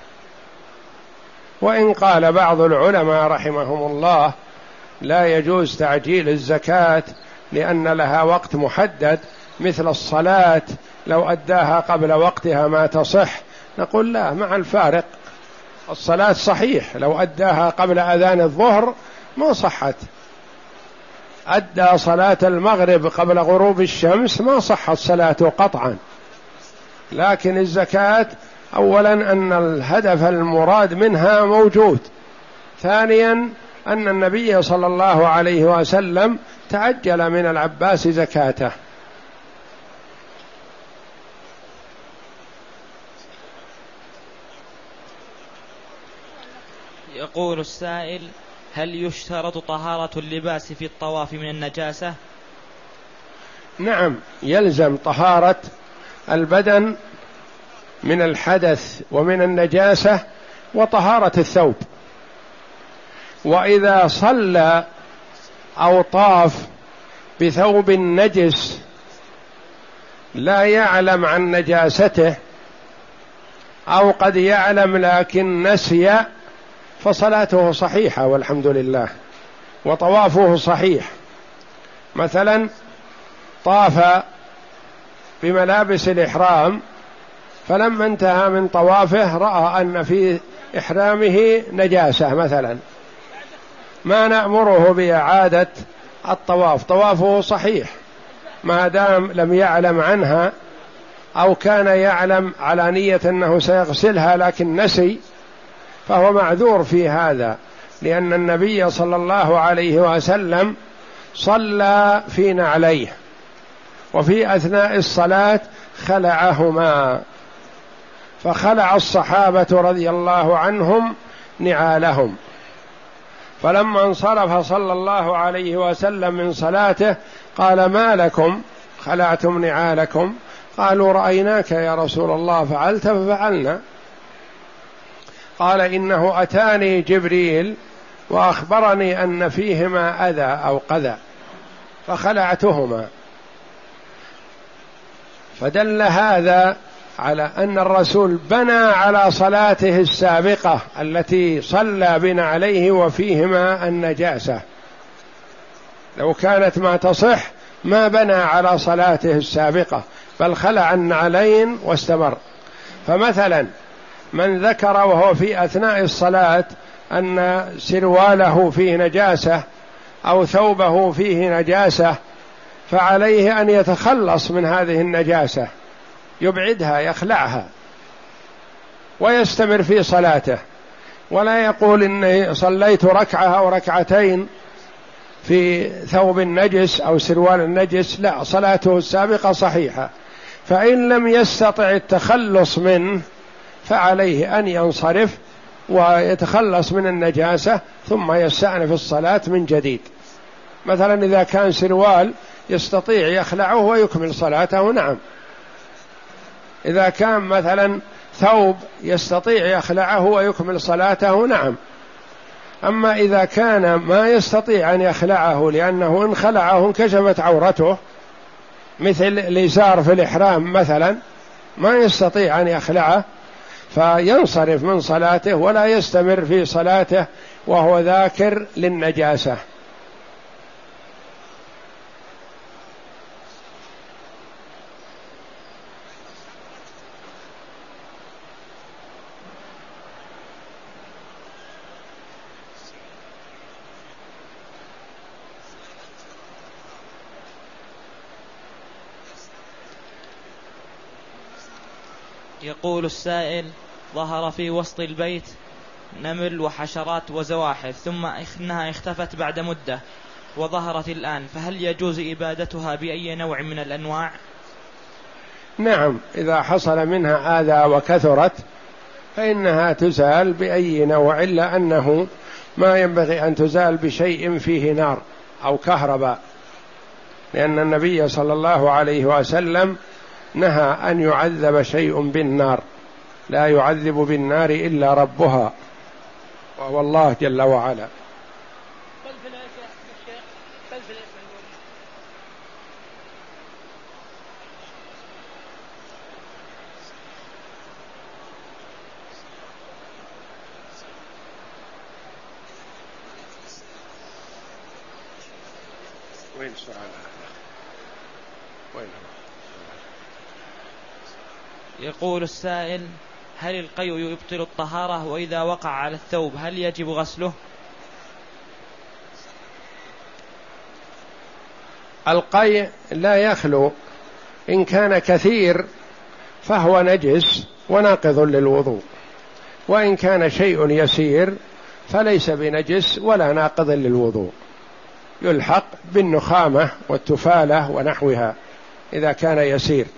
وإن قال بعض العلماء رحمهم الله لا يجوز تعجيل الزكاة لأن لها وقت محدد، مثل الصلاة لو أداها قبل وقتها ما تصح، نقول لا، مع الفارق. الصلاة صحيح لو أداها قبل أذان الظهر ما صحت، أدى صلاة المغرب قبل غروب الشمس ما صحت صلاته قطعا. لكن الزكاة أولا أن الهدف المراد منها موجود، ثانيا أن النبي صلى الله عليه وسلم تعجل من العباس زكاته. يقول السائل: هل يشترط طهارة اللباس في الطواف من النجاسة؟ نعم، يلزم طهارة البدن من الحدث ومن النجاسة، وطهارة الثوب. وإذا صلى أو طاف بثوب نجس لا يعلم عن نجاسته، أو قد يعلم لكن نسي، فصلاته صحيحة والحمد لله، وطوافه صحيح. مثلا طاف بملابس الإحرام، فلما انتهى من طوافه رأى أن في إحرامه نجاسة مثلا، ما نأمره بإعادة الطواف، طوافه صحيح ما دام لم يعلم عنها، أو كان يعلم على نية أنه سيغسلها لكن نسي، فهو معذور في هذا، لأن النبي صلى الله عليه وسلم صلى في نعليه، وفي أثناء الصلاة خلعهما، فخلع الصحابة رضي الله عنهم نعالهم، فلما انصرف صلى الله عليه وسلم من صلاته قال: ما لكم خلعتم نعالكم؟ قالوا: رأيناك يا رسول الله فعلت ففعلنا. قال: إنه أتاني جبريل وأخبرني أن فيهما أذى أو قذى فخلعتهما. فدل هذا على أن الرسول بنى على صلاته السابقة التي صلى بنا عليه وفيهما النجاسة، لو كانت ما تصح ما بنى على صلاته السابقة، بل خلع النعلين واستمر. فمثلا من ذكر وهو في أثناء الصلاة أن سرواله فيه نجاسة أو ثوبه فيه نجاسة، فعليه أن يتخلص من هذه النجاسة، يبعدها يخلعها ويستمر في صلاته، ولا يقول إني صليت ركعة أو ركعتين في ثوب النجس أو سروال النجس، لا، صلاته السابقة صحيحة. فإن لم يستطع التخلص منه فعليه أن ينصرف ويتخلص من النجاسة ثم يستأنف الصلاة من جديد. مثلا إذا كان سروال يستطيع يخلعه ويكمل صلاته، نعم. إذا كان مثلا ثوب يستطيع يخلعه ويكمل صلاته، نعم. أما إذا كان ما يستطيع أن يخلعه لأنه إن خلعه انكشفت عورته، مثل الإزار في الإحرام مثلا، ما يستطيع أن يخلعه، فينصرف من صلاته ولا يستمر في صلاته وهو ذاكر للنجاسة. يقول السائل: ظهر في وسط البيت نمل وحشرات وزواحف، ثم إنها اختفت بعد مدة وظهرت الآن، فهل يجوز إبادتها بأي نوع من الأنواع؟ نعم، إذا حصل منها آذى وكثرت فإنها تزال بأي نوع، إلا أنه ما ينبغي أن تزال بشيء فيه نار أو كهرباء، لأن النبي صلى الله عليه وسلم نهى أن يعذب شيء بالنار، لا يعذب بالنار إلا ربها وهو الله جل وعلا. وين سؤال؟ وين؟ يقول السائل: هل القيء يبطل الطهارة؟ وإذا وقع على الثوب هل يجب غسله؟ القيء لا يخلو، إن كان كثير فهو نجس وناقض للوضوء، وإن كان شيء يسير فليس بنجس ولا ناقض للوضوء، يلحق بالنخامة والتفالة ونحوها إذا كان يسير.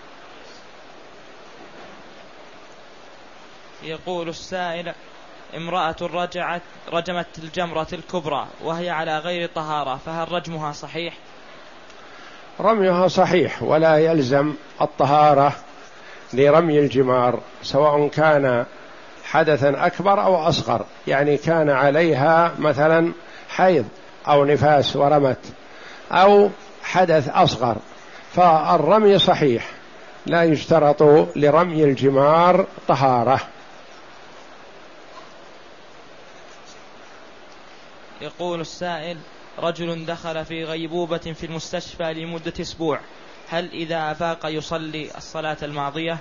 يقول السائل: امرأة رجعت رجمت الجمرة الكبرى وهي على غير طهارة، فهل رجمها صحيح؟ رميها صحيح، ولا يلزم الطهارة لرمي الجمار، سواء كان حدثا أكبر أو أصغر، يعني كان عليها مثلا حيض أو نفاس ورمت، أو حدث أصغر، فالرمي صحيح، لا يشترط لرمي الجمار طهارة. يقول السائل: رجل دخل في غيبوبة في المستشفى لمدة أسبوع، هل إذا أفاق يصلي الصلاة الماضية؟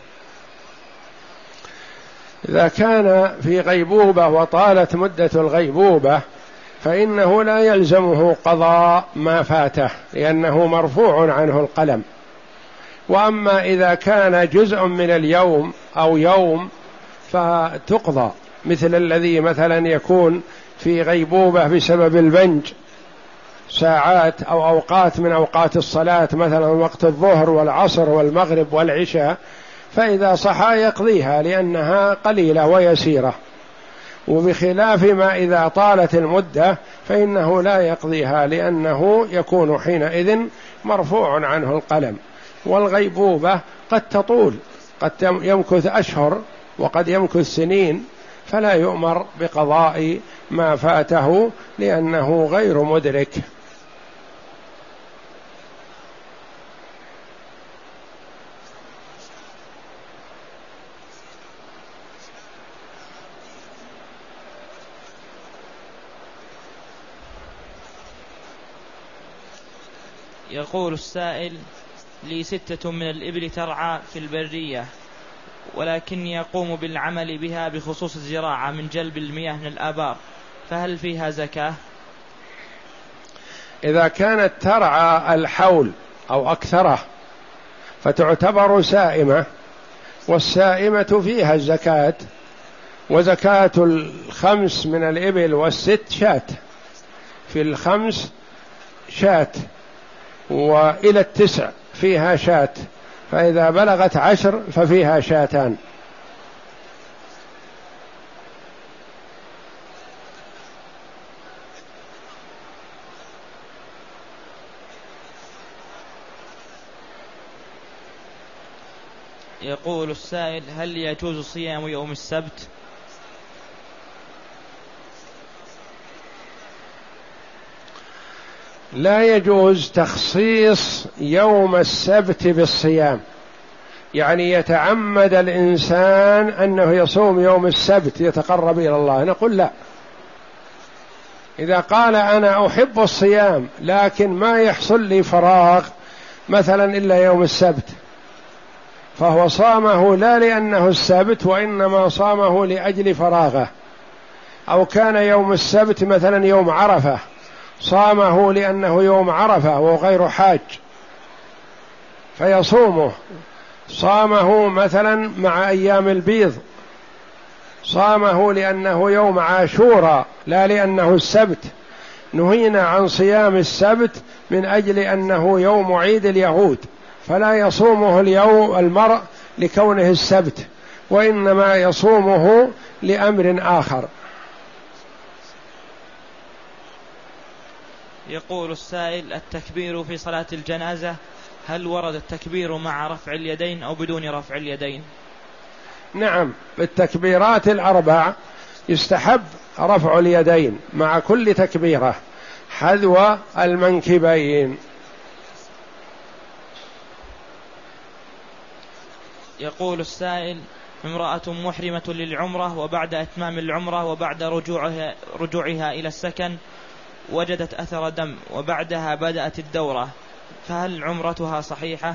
إذا كان في غيبوبة وطالت مدة الغيبوبة فإنه لا يلزمه قضاء ما فاته لأنه مرفوع عنه القلم. وأما إذا كان جزء من اليوم أو يوم فتقضى، مثل الذي مثلا يكون في غيبوبة بسبب البنج ساعات أو أوقات من أوقات الصلاة، مثلا وقت الظهر والعصر والمغرب والعشاء، فإذا صحى يقضيها لأنها قليلة ويسيرة. وبخلاف ما إذا طالت المدة فإنه لا يقضيها لأنه يكون حينئذ مرفوع عنه القلم. والغيبوبة قد تطول، قد يمكث أشهر وقد يمكث سنين، فلا يؤمر بقضاء ما فاته لأنه غير مدرك. يقول السائل: لي ستة من الإبل ترعى في البرية، ولكني أقوم بالعمل بها بخصوص الزراعة من جلب المياه من الآبار، فهل فيها زكاة؟ إذا كانت ترعى الحول أو أكثره فتعتبر سائمة، والسائمة فيها الزكاة، وزكاة الخمس من الإبل والست شاة، في الخمس شاة وإلى التسع فيها شاة، فإذا بلغت عشر ففيها شاتان. يقول السائل: هل يجوز صيام يوم السبت؟ لا يجوز تخصيص يوم السبت بالصيام، يعني يتعمد الإنسان أنه يصوم يوم السبت يتقرب إلى الله، نقول لا. إذا قال أنا أحب الصيام لكن ما يحصل لي فراغ مثلا إلا يوم السبت، فهو صامه لا لأنه السبت وإنما صامه لأجل فراغه. أو كان يوم السبت مثلا يوم عرفة صامه لأنه يوم عرفة وغير حاج فيصومه. صامه مثلا مع أيام البيض، صامه لأنه يوم عاشوراء لا لأنه السبت. نهينا عن صيام السبت من أجل أنه يوم عيد اليهود، فلا يصومه اليوم المرء لكونه السبت، وإنما يصومه لأمر آخر. يقول السائل: التكبير في صلاة الجنازة، هل ورد التكبير مع رفع اليدين أو بدون رفع اليدين؟ نعم، بالتكبيرات الأربع يستحب رفع اليدين مع كل تكبيرة حذو المنكبين. يقول السائل: امرأة محرمة للعمرة وبعد إتمام العمرة وبعد رجوعها, رجوعها إلى السكن وجدت أثر دم وبعدها بدأت الدورة، فهل عمرتها صحيحة؟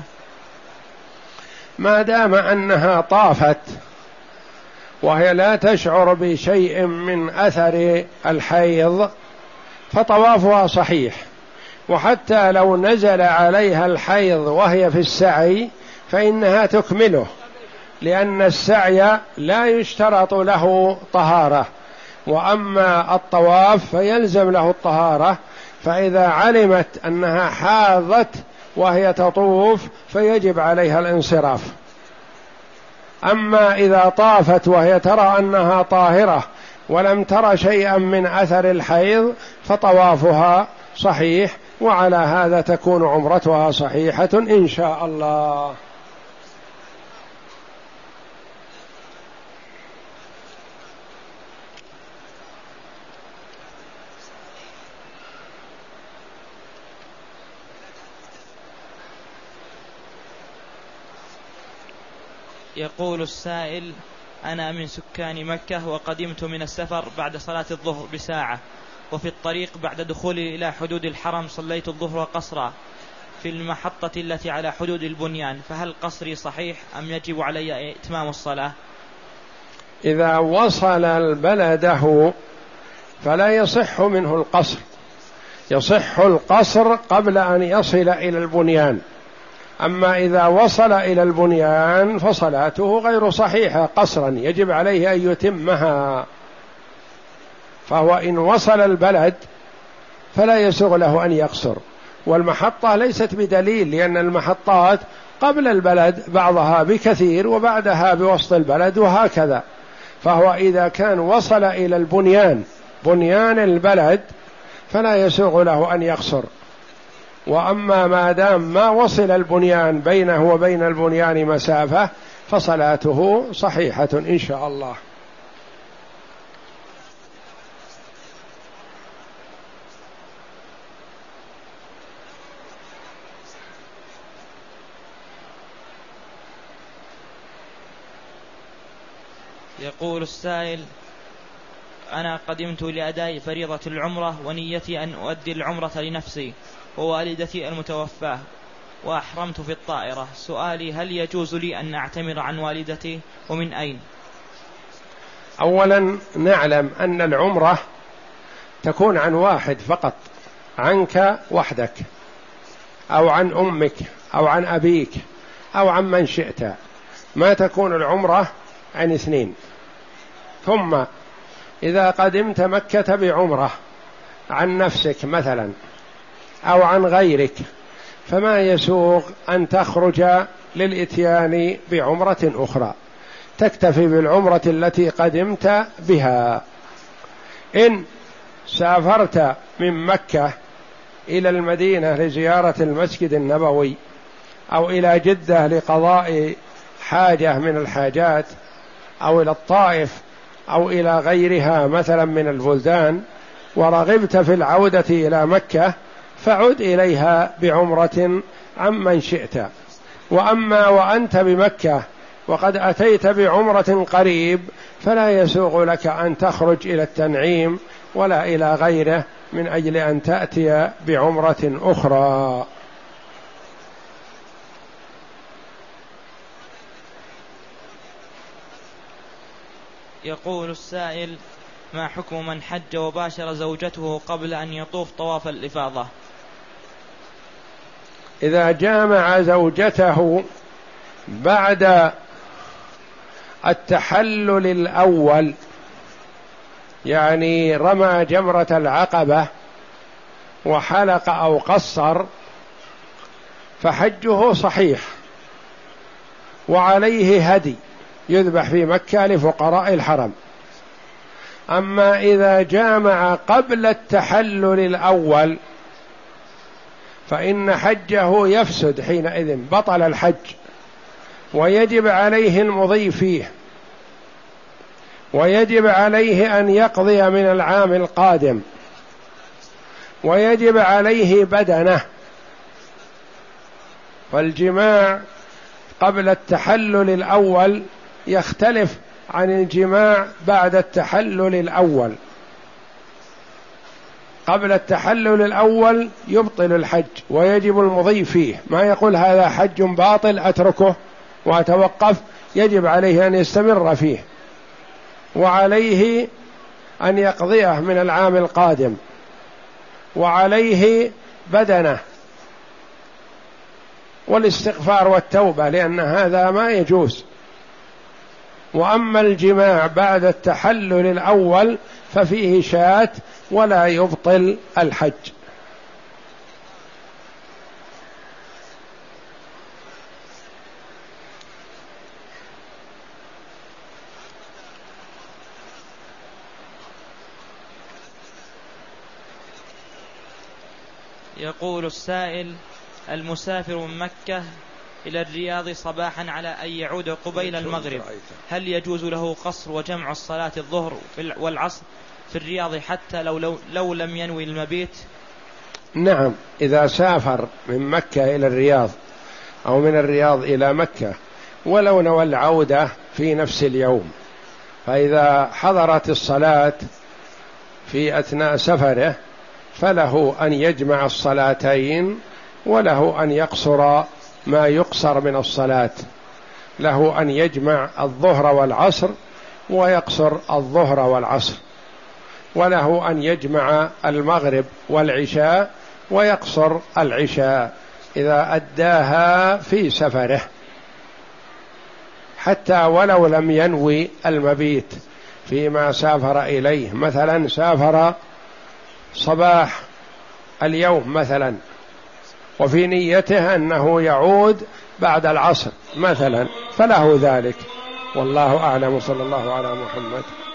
ما دام أنها طافت وهي لا تشعر بشيء من أثر الحيض فطوافها صحيح. وحتى لو نزل عليها الحيض وهي في السعي فإنها تكمله، لأن السعي لا يشترط له طهارة، وأما الطواف فيلزم له الطهارة. فإذا علمت أنها حاضت وهي تطوف فيجب عليها الانصراف. أما إذا طافت وهي ترى أنها طاهرة ولم ترى شيئا من أثر الحيض فطوافها صحيح، وعلى هذا تكون عمرتها صحيحة إن شاء الله. يقول السائل: أنا من سكان مكة وقدمت من السفر بعد صلاة الظهر بساعة، وفي الطريق بعد دخولي إلى حدود الحرم صليت الظهر قصرا في المحطة التي على حدود البنيان، فهل قصري صحيح أم يجب علي إتمام الصلاة؟ إذا وصل البلده فلا يصح منه القصر، يصح القصر قبل أن يصل إلى البنيان، أما إذا وصل إلى البنيان فصلاته غير صحيحة قصرا، يجب عليه أن يتمها. فهو إن وصل البلد فلا يسوغ له أن يقصر، والمحطة ليست بدليل، لأن المحطات قبل البلد بعضها بكثير وبعدها بوسط البلد وهكذا. فهو إذا كان وصل إلى البنيان بنيان البلد فلا يسوغ له أن يقصر، وأما ما دام ما وصل البنيان بينه وبين البنيان مسافة فصلاته صحيحة إن شاء الله. يقول السائل: أنا قدمت لأداء فريضة العمرة ونيتي أن أؤدي العمرة لنفسي ووالدتي المتوفاة، وأحرمت في الطائرة. سؤالي: هل يجوز لي أن أعتمر عن والدتي ومن أين؟ أولا نعلم أن العمرة تكون عن واحد فقط، عنك وحدك أو عن أمك أو عن أبيك أو عن من شئت، ما تكون العمرة عن اثنين. ثم إذا قدمت مكة بعمرة عن نفسك مثلا أو عن غيرك فما يسوغ أن تخرج للإتيان بعمرة أخرى، تكتفي بالعمرة التي قدمت بها. إن سافرت من مكة إلى المدينة لزيارة المسجد النبوي أو إلى جدة لقضاء حاجة من الحاجات أو إلى الطائف أو إلى غيرها مثلا من البلدان ورغبت في العودة إلى مكة فعد إليها بعمرة عمن شئت. وأما وأنت بمكة وقد أتيت بعمرة قريب فلا يسوغ لك أن تخرج إلى التنعيم ولا إلى غيره من أجل أن تأتي بعمرة أخرى. يقول السائل: ما حكم من حج وباشر زوجته قبل أن يطوف طواف الإفاضة؟ إذا جامع زوجته بعد التحلل الأول، يعني رمى جمرة العقبة وحلق أو قصر، فحجه صحيح وعليه هدي يذبح في مكة لفقراء الحرم. أما إذا جامع قبل التحلل الأول فإن حجه يفسد حينئذ، بطل الحج ويجب عليه المضي فيه، ويجب عليه أن يقضي من العام القادم، ويجب عليه بدنه. والجماع قبل التحلل الأول يختلف عن الجماع بعد التحلل الأول. قبل التحلل الأول يبطل الحج ويجب المضي فيه، ما يقول هذا حج باطل أتركه وأتوقف، يجب عليه أن يستمر فيه، وعليه أن يقضيه من العام القادم، وعليه بدنه والاستغفار والتوبة، لأن هذا ما يجوز. وأما الجماع بعد التحلل الأول ففيه شاة ولا يبطل الحج. يقول السائل: المسافر من مكة إلى الرياض صباحا على أن يعود قبيل المغرب، هل يجوز له قصر وجمع الصلاة الظهر والعصر في الرياض حتى لو, لو, لو لم ينوي المبيت؟ نعم، إذا سافر من مكة إلى الرياض أو من الرياض إلى مكة ولو نوى العودة في نفس اليوم، فإذا حضرت الصلاة في أثناء سفره فله أن يجمع الصلاتين، وله أن يقصر ما يقصر من الصلاة، له أن يجمع الظهر والعصر ويقصر الظهر والعصر، وله أن يجمع المغرب والعشاء ويقصر العشاء إذا أداها في سفره، حتى ولو لم ينوي المبيت فيما سافر إليه. مثلا سافر صباح اليوم مثلا وفي نيته أنه يعود بعد العصر مثلا، فله ذلك، والله أعلم. صلى الله على محمد.